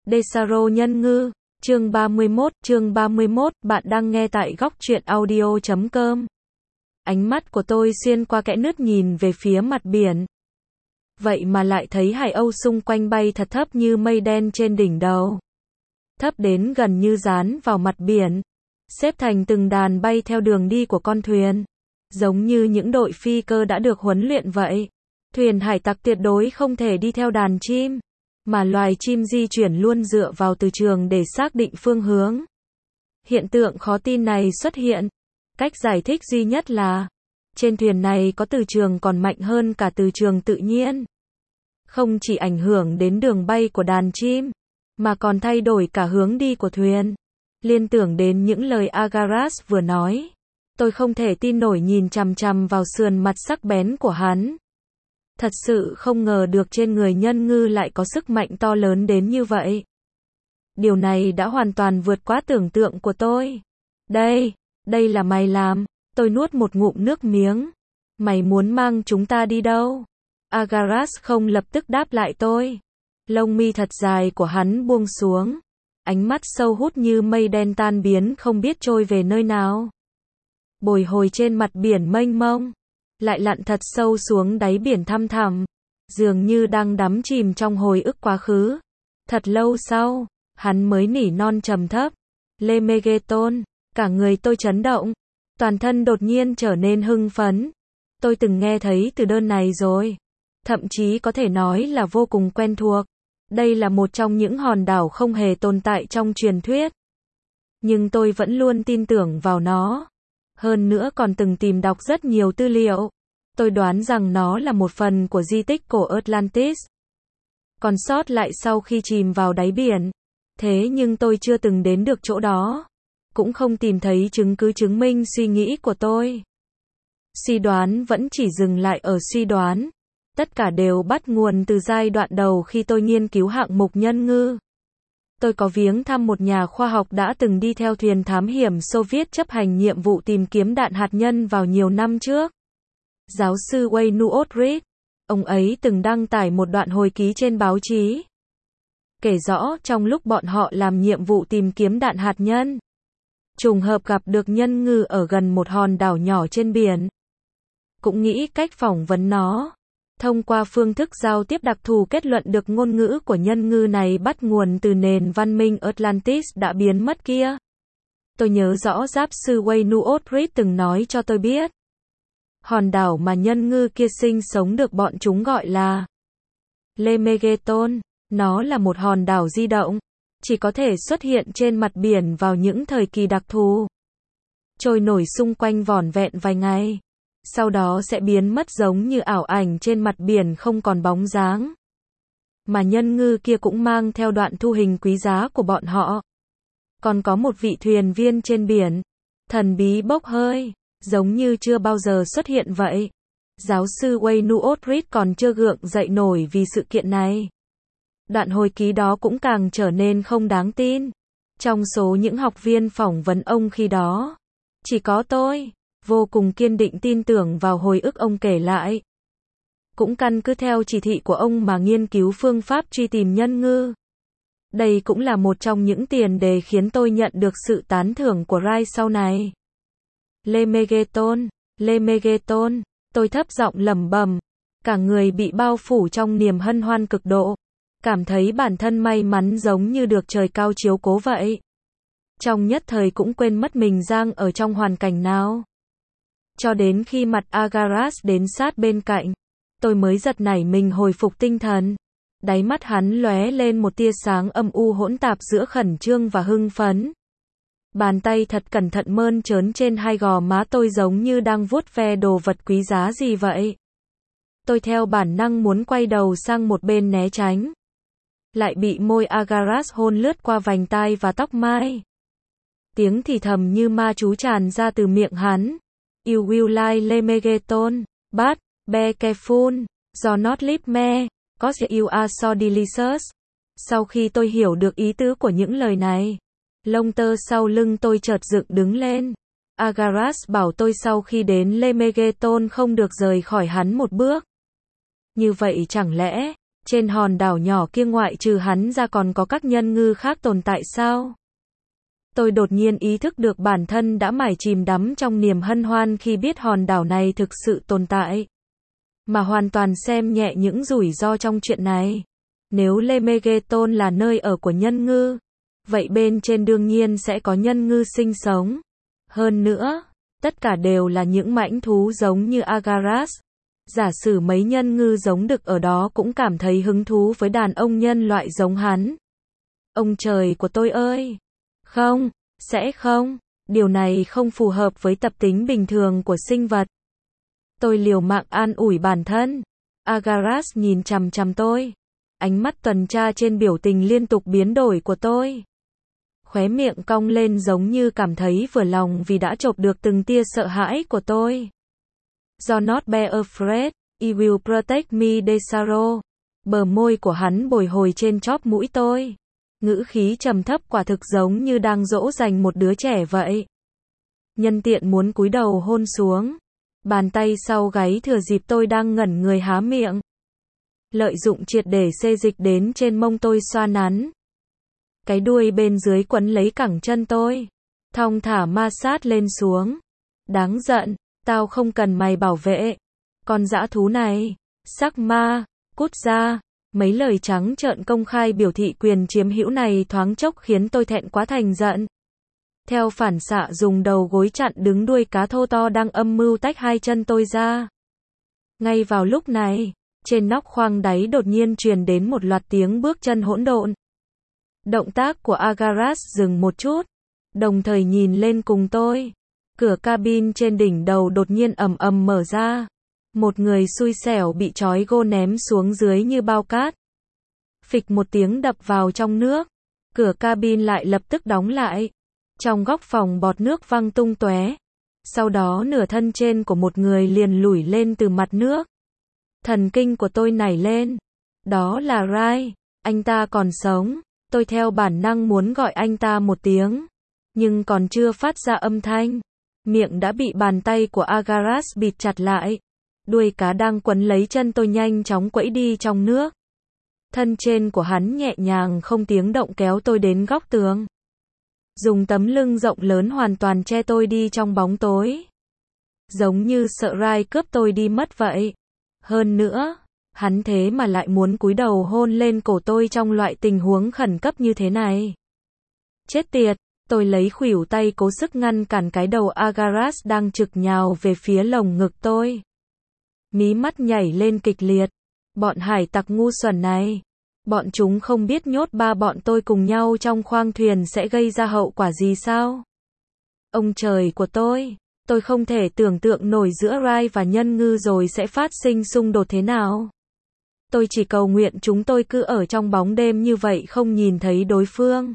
Desaro nhân ngư, chương 31, bạn đang nghe tại góc truyện audio.com. Ánh mắt của tôi xuyên qua kẽ nứt nhìn về phía mặt biển. Vậy mà lại thấy hải âu xung quanh bay thật thấp như mây đen trên đỉnh đầu. Thấp đến gần như dán vào mặt biển, xếp thành từng đàn bay theo đường đi của con thuyền. Giống như những đội phi cơ đã được huấn luyện vậy. Thuyền hải tặc tuyệt đối không thể đi theo đàn chim, mà loài chim di chuyển luôn dựa vào từ trường để xác định phương hướng. Hiện tượng khó tin này xuất hiện. Cách giải thích duy nhất là, trên thuyền này có từ trường còn mạnh hơn cả từ trường tự nhiên. Không chỉ ảnh hưởng đến đường bay của đàn chim, mà còn thay đổi cả hướng đi của thuyền. Liên tưởng đến những lời Agaras vừa nói, tôi không thể tin nổi nhìn chằm chằm vào sườn mặt sắc bén của hắn. Thật sự không ngờ được trên người nhân ngư lại có sức mạnh to lớn đến như vậy. Điều này đã hoàn toàn vượt quá tưởng tượng của tôi. Đây là mày làm. Tôi nuốt một ngụm nước miếng. Mày muốn mang chúng ta đi đâu? Agaras không lập tức đáp lại tôi. Lông mi thật dài của hắn buông xuống. Ánh mắt sâu hút như mây đen tan biến không biết trôi về nơi nào. Bồi hồi trên mặt biển mênh mông, lại lặn thật sâu xuống đáy biển thăm thẳm, dường như đang đắm chìm trong hồi ức quá khứ. Thật lâu sau, hắn mới nỉ non trầm thấp, Lemegeton. Cả người tôi chấn động, toàn thân đột nhiên trở nên hưng phấn. Tôi từng nghe thấy từ đơn này rồi, thậm chí có thể nói là vô cùng quen thuộc. Đây là một trong những hòn đảo không hề tồn tại trong truyền thuyết, nhưng tôi vẫn luôn tin tưởng vào nó. Hơn nữa còn từng tìm đọc rất nhiều tư liệu. Tôi đoán rằng nó là một phần của di tích cổ Atlantis, còn sót lại sau khi chìm vào đáy biển. Thế nhưng tôi chưa từng đến được chỗ đó, cũng không tìm thấy chứng cứ chứng minh suy nghĩ của tôi. Suy đoán vẫn chỉ dừng lại ở suy đoán. Tất cả đều bắt nguồn từ giai đoạn đầu khi tôi nghiên cứu hạng mục nhân ngư. Tôi có viếng thăm một nhà khoa học đã từng đi theo thuyền thám hiểm Xô Viết chấp hành nhiệm vụ tìm kiếm đạn hạt nhân vào nhiều năm trước. Giáo sư Wayne Aldrich. Ông ấy từng đăng tải một đoạn hồi ký trên báo chí, kể rõ trong lúc bọn họ làm nhiệm vụ tìm kiếm đạn hạt nhân, trùng hợp gặp được nhân ngư ở gần một hòn đảo nhỏ trên biển. Cũng nghĩ cách phỏng vấn nó. Thông qua phương thức giao tiếp đặc thù kết luận được ngôn ngữ của nhân ngư này bắt nguồn từ nền văn minh Atlantis đã biến mất kia. Tôi nhớ rõ giáo sư Wayne Aldrich từng nói cho tôi biết, hòn đảo mà nhân ngư kia sinh sống được bọn chúng gọi là Lemegeton. Nó là một hòn đảo di động, chỉ có thể xuất hiện trên mặt biển vào những thời kỳ đặc thù, trôi nổi xung quanh vỏn vẹn vài ngày, sau đó sẽ biến mất giống như ảo ảnh trên mặt biển không còn bóng dáng. Mà nhân ngư kia cũng mang theo đoạn thu hình quý giá của bọn họ. Còn có một vị thuyền viên trên biển, thần bí bốc hơi, giống như chưa bao giờ xuất hiện vậy. Giáo sư Wayne Aldrich còn chưa gượng dậy nổi vì sự kiện này. Đoạn hồi ký đó cũng càng trở nên không đáng tin. Trong số những học viên phỏng vấn ông khi đó, chỉ có tôi vô cùng kiên định tin tưởng vào hồi ức ông kể lại. Cũng căn cứ theo chỉ thị của ông mà nghiên cứu phương pháp truy tìm nhân ngư. Đây cũng là một trong những tiền đề khiến tôi nhận được sự tán thưởng của Rai sau này. Lemegeton, tôi thấp giọng lẩm bẩm, cả người bị bao phủ trong niềm hân hoan cực độ, cảm thấy bản thân may mắn giống như được trời cao chiếu cố vậy. Trong nhất thời cũng quên mất mình đang ở trong hoàn cảnh nào. Cho đến khi mặt Agaras đến sát bên cạnh, tôi mới giật nảy mình hồi phục tinh thần. Đáy mắt hắn lóe lên một tia sáng âm u hỗn tạp giữa khẩn trương và hưng phấn. Bàn tay thật cẩn thận mơn trớn trên hai gò má tôi giống như đang vuốt ve đồ vật quý giá gì vậy. Tôi theo bản năng muốn quay đầu sang một bên né tránh, lại bị môi Agaras hôn lướt qua vành tai và tóc mai. Tiếng thì thầm như ma chú tràn ra từ miệng hắn. You will like Lemegeton, but be careful, do not leave me, cause you are so delicious. Sau khi tôi hiểu được ý tứ của những lời này, lông tơ sau lưng tôi chợt dựng đứng lên. Agaras bảo tôi sau khi đến Lemegeton không được rời khỏi hắn một bước. Như vậy chẳng lẽ Trên hòn đảo nhỏ kia ngoại trừ hắn ra còn có các nhân ngư khác tồn tại sao? Tôi đột nhiên ý thức được bản thân đã mải chìm đắm trong niềm hân hoan khi biết hòn đảo này thực sự tồn tại. Mà hoàn toàn xem nhẹ những rủi ro trong chuyện này. Nếu Le Megaton là nơi ở của nhân ngư, vậy bên trên đương nhiên sẽ có nhân ngư sinh sống. Hơn nữa, tất cả đều là những mãnh thú giống như Agaras. Giả sử mấy nhân ngư giống đực ở đó cũng cảm thấy hứng thú với đàn ông nhân loại giống hắn. Ông trời của tôi ơi! Không, sẽ không. Điều này không phù hợp với tập tính bình thường của sinh vật. Tôi liều mạng an ủi bản thân. Agaras nhìn chằm chằm tôi. Ánh mắt tuần tra trên biểu tình liên tục biến đổi của tôi. Khóe miệng cong lên giống như cảm thấy vừa lòng vì đã chộp được từng tia sợ hãi của tôi. Do not be afraid, I will protect me Desaro. Bờ môi của hắn bồi hồi trên chóp mũi tôi. Ngữ khí trầm thấp quả thực giống như đang dỗ dành một đứa trẻ vậy. Nhân tiện muốn cúi đầu hôn xuống. Bàn tay sau gáy thừa dịp tôi đang ngẩn người há miệng. Lợi dụng triệt để xê dịch đến trên mông tôi xoa nắn. Cái đuôi bên dưới quấn lấy cẳng chân tôi. Thong thả ma sát lên xuống. Đáng giận, tao không cần mày bảo vệ. Con dã thú này, sắc ma, cút ra. Mấy lời trắng trợn công khai biểu thị quyền chiếm hữu này thoáng chốc khiến tôi thẹn quá thành giận. Theo phản xạ dùng đầu gối chặn đứng đuôi cá thô to đang âm mưu tách hai chân tôi ra. Ngay vào lúc này, trên nóc khoang đáy đột nhiên truyền đến một loạt tiếng bước chân hỗn độn. Động tác của Agaras dừng một chút, đồng thời nhìn lên cùng tôi. Cửa cabin trên đỉnh đầu đột nhiên ầm ầm mở ra. Một người xui xẻo bị trói gô ném xuống dưới như bao cát. Phịch một tiếng đập vào trong nước. Cửa cabin lại lập tức đóng lại. Trong góc phòng bọt nước văng tung tóe. Sau đó nửa thân trên của một người liền lủi lên từ mặt nước. Thần kinh của tôi nảy lên. Đó là Rai. Anh ta còn sống. Tôi theo bản năng muốn gọi anh ta một tiếng. Nhưng còn chưa phát ra âm thanh. Miệng đã bị bàn tay của Agaras bịt chặt lại. Đuôi cá đang quấn lấy chân tôi nhanh chóng quẫy đi trong nước. Thân trên của hắn nhẹ nhàng không tiếng động kéo tôi đến góc tường. Dùng tấm lưng rộng lớn hoàn toàn che tôi đi trong bóng tối. Giống như sợ Rai cướp tôi đi mất vậy. Hơn nữa, hắn thế mà lại muốn cúi đầu hôn lên cổ tôi trong loại tình huống khẩn cấp như thế này. Chết tiệt, tôi lấy khuỷu tay cố sức ngăn cản cái đầu Agaras đang trực nhào về phía lồng ngực tôi. Mí mắt nhảy lên kịch liệt. Bọn hải tặc ngu xuẩn này. Bọn chúng không biết nhốt ba bọn tôi cùng nhau trong khoang thuyền sẽ gây ra hậu quả gì sao? Ông trời của tôi không thể tưởng tượng nổi giữa Rai và nhân ngư rồi sẽ phát sinh xung đột thế nào. Tôi chỉ cầu nguyện chúng tôi cứ ở trong bóng đêm như vậy không nhìn thấy đối phương.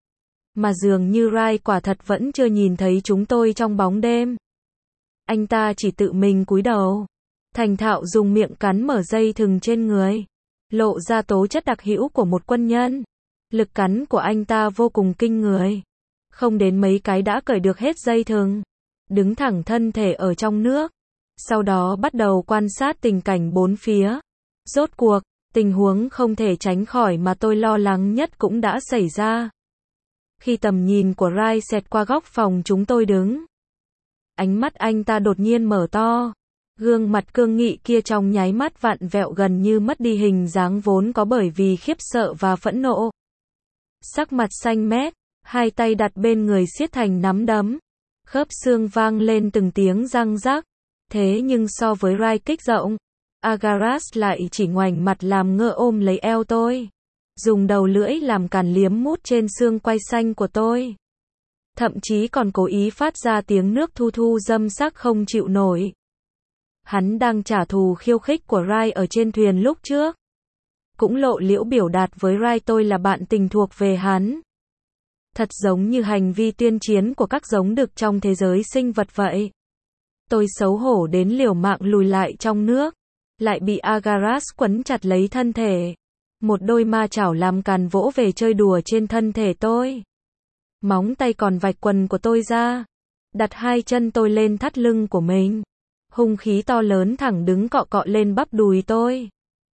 Mà dường như Rai quả thật vẫn chưa nhìn thấy chúng tôi trong bóng đêm. Anh ta chỉ tự mình cúi đầu. Thành thạo dùng miệng cắn mở dây thừng trên người. Lộ ra tố chất đặc hữu của một quân nhân. Lực cắn của anh ta vô cùng kinh người. Không đến mấy cái đã cởi được hết dây thừng. Đứng thẳng thân thể ở trong nước. Sau đó bắt đầu quan sát tình cảnh bốn phía. Rốt cuộc, tình huống không thể tránh khỏi mà tôi lo lắng nhất cũng đã xảy ra. Khi tầm nhìn của Rai xẹt qua góc phòng chúng tôi đứng. Ánh mắt anh ta đột nhiên mở to. Gương mặt cương nghị kia trong nháy mắt vặn vẹo gần như mất đi hình dáng vốn có bởi vì khiếp sợ và phẫn nộ. Sắc mặt xanh mét, hai tay đặt bên người siết thành nắm đấm. Khớp xương vang lên từng tiếng răng rắc. Thế nhưng so với Rai kích rộng, Agaras lại chỉ ngoảnh mặt làm ngơ ôm lấy eo tôi. Dùng đầu lưỡi làm cản liếm mút trên xương quai xanh của tôi. Thậm chí còn cố ý phát ra tiếng nước thu thu dâm sắc không chịu nổi. Hắn đang trả thù khiêu khích của Rai ở trên thuyền lúc trước. Cũng lộ liễu biểu đạt với Rai tôi là bạn tình thuộc về hắn. Thật giống như hành vi tuyên chiến của các giống đực trong thế giới sinh vật vậy. Tôi xấu hổ đến liều mạng lùi lại trong nước. Lại bị Agaras quấn chặt lấy thân thể. Một đôi ma chảo làm càn vỗ về chơi đùa trên thân thể tôi. Móng tay còn vạch quần của tôi ra. Đặt hai chân tôi lên thắt lưng của mình. Hung khí to lớn thẳng đứng cọ cọ lên bắp đùi tôi.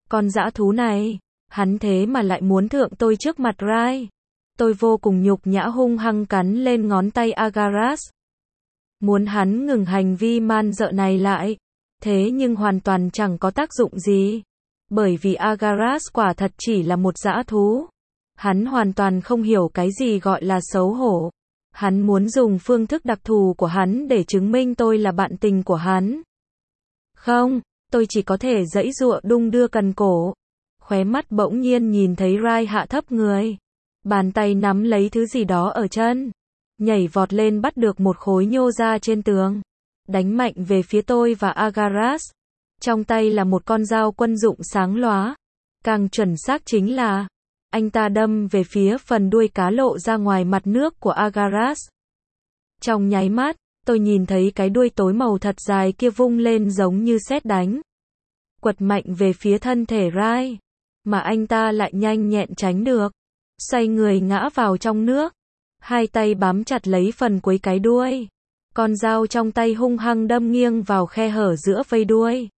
Con dã thú này, hắn thế mà lại muốn thượng tôi trước mặt Rai. Tôi vô cùng nhục nhã hung hăng cắn lên ngón tay Agaras. Muốn hắn ngừng hành vi man dợ này lại. Thế nhưng hoàn toàn chẳng có tác dụng gì. Bởi vì Agaras quả thật chỉ là một dã thú. Hắn hoàn toàn không hiểu cái gì gọi là xấu hổ. Hắn muốn dùng phương thức đặc thù của hắn để chứng minh tôi là bạn tình của hắn. Không, tôi chỉ có thể giãy giụa đung đưa cần cổ. Khóe mắt bỗng nhiên nhìn thấy Rai hạ thấp người. Bàn tay nắm lấy thứ gì đó ở chân. Nhảy vọt lên bắt được một khối nhô ra trên tường. Đánh mạnh về phía tôi và Agaras. Trong tay là một con dao quân dụng sáng lóa. Càng chuẩn xác chính là, anh ta đâm về phía phần đuôi cá lộ ra ngoài mặt nước của Agaras. Trong nháy mắt, tôi nhìn thấy cái đuôi tối màu thật dài kia vung lên giống như sét đánh. Quật mạnh về phía thân thể Rai. Mà anh ta lại nhanh nhẹn tránh được. Xoay người ngã vào trong nước. Hai tay bám chặt lấy phần cuối cái đuôi. Con dao trong tay hung hăng đâm nghiêng vào khe hở giữa vây đuôi.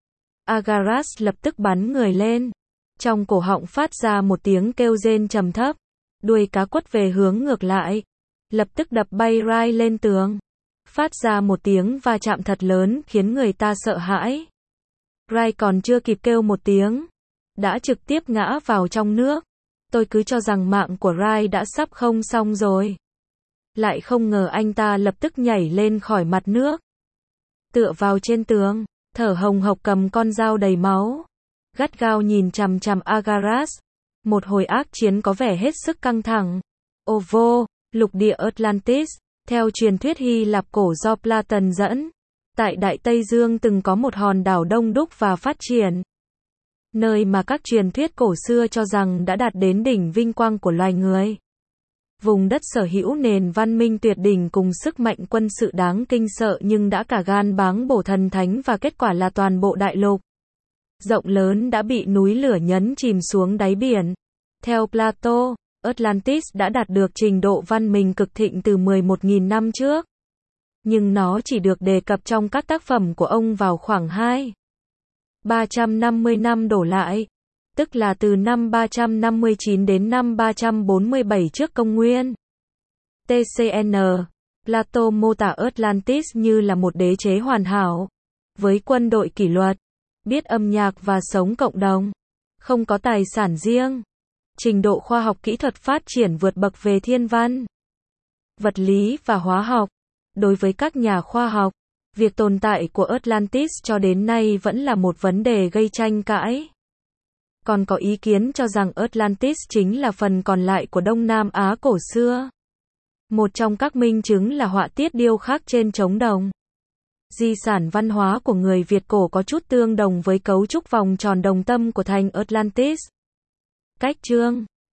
Agaras lập tức bắn người lên. Trong cổ họng phát ra một tiếng kêu rên trầm thấp. Đuôi cá quất về hướng ngược lại. Lập tức đập bay Rai lên tường. Phát ra một tiếng va chạm thật lớn khiến người ta sợ hãi. Rai còn chưa kịp kêu một tiếng. Đã trực tiếp ngã vào trong nước. Tôi cứ cho rằng mạng của Rai đã sắp không xong rồi. Lại không ngờ anh ta lập tức nhảy lên khỏi mặt nước. Tựa vào trên tường, thở hồng hộc cầm con dao đầy máu. Gắt gao nhìn chằm chằm Agaras. Một hồi ác chiến có vẻ hết sức căng thẳng. Ovo, lục địa Atlantis, theo truyền thuyết Hy Lạp cổ do Platon dẫn. Tại Đại Tây Dương từng có một hòn đảo đông đúc và phát triển. Nơi mà các truyền thuyết cổ xưa cho rằng đã đạt đến đỉnh vinh quang của loài người. Vùng đất sở hữu nền văn minh tuyệt đỉnh cùng sức mạnh quân sự đáng kinh sợ nhưng đã cả gan báng bổ thần thánh và kết quả là toàn bộ đại lục rộng lớn đã bị núi lửa nhấn chìm xuống đáy biển. Theo Plato, Atlantis đã đạt được trình độ văn minh cực thịnh từ 11.000 năm trước. Nhưng nó chỉ được đề cập trong các tác phẩm của ông vào khoảng 350 năm đổ lại. Tức là từ năm 359 đến năm 347 trước công nguyên. TCN, Plato mô tả Atlantis như là một đế chế hoàn hảo, với quân đội kỷ luật, biết âm nhạc và sống cộng đồng, không có tài sản riêng, trình độ khoa học kỹ thuật phát triển vượt bậc về thiên văn, vật lý và hóa học. Đối với các nhà khoa học, việc tồn tại của Atlantis cho đến nay vẫn là một vấn đề gây tranh cãi. Còn có ý kiến cho rằng Atlantis chính là phần còn lại của Đông Nam Á cổ xưa. Một trong các minh chứng là họa tiết điêu khắc trên trống đồng. Di sản văn hóa của người Việt cổ có chút tương đồng với cấu trúc vòng tròn đồng tâm của thành Atlantis. Cách chương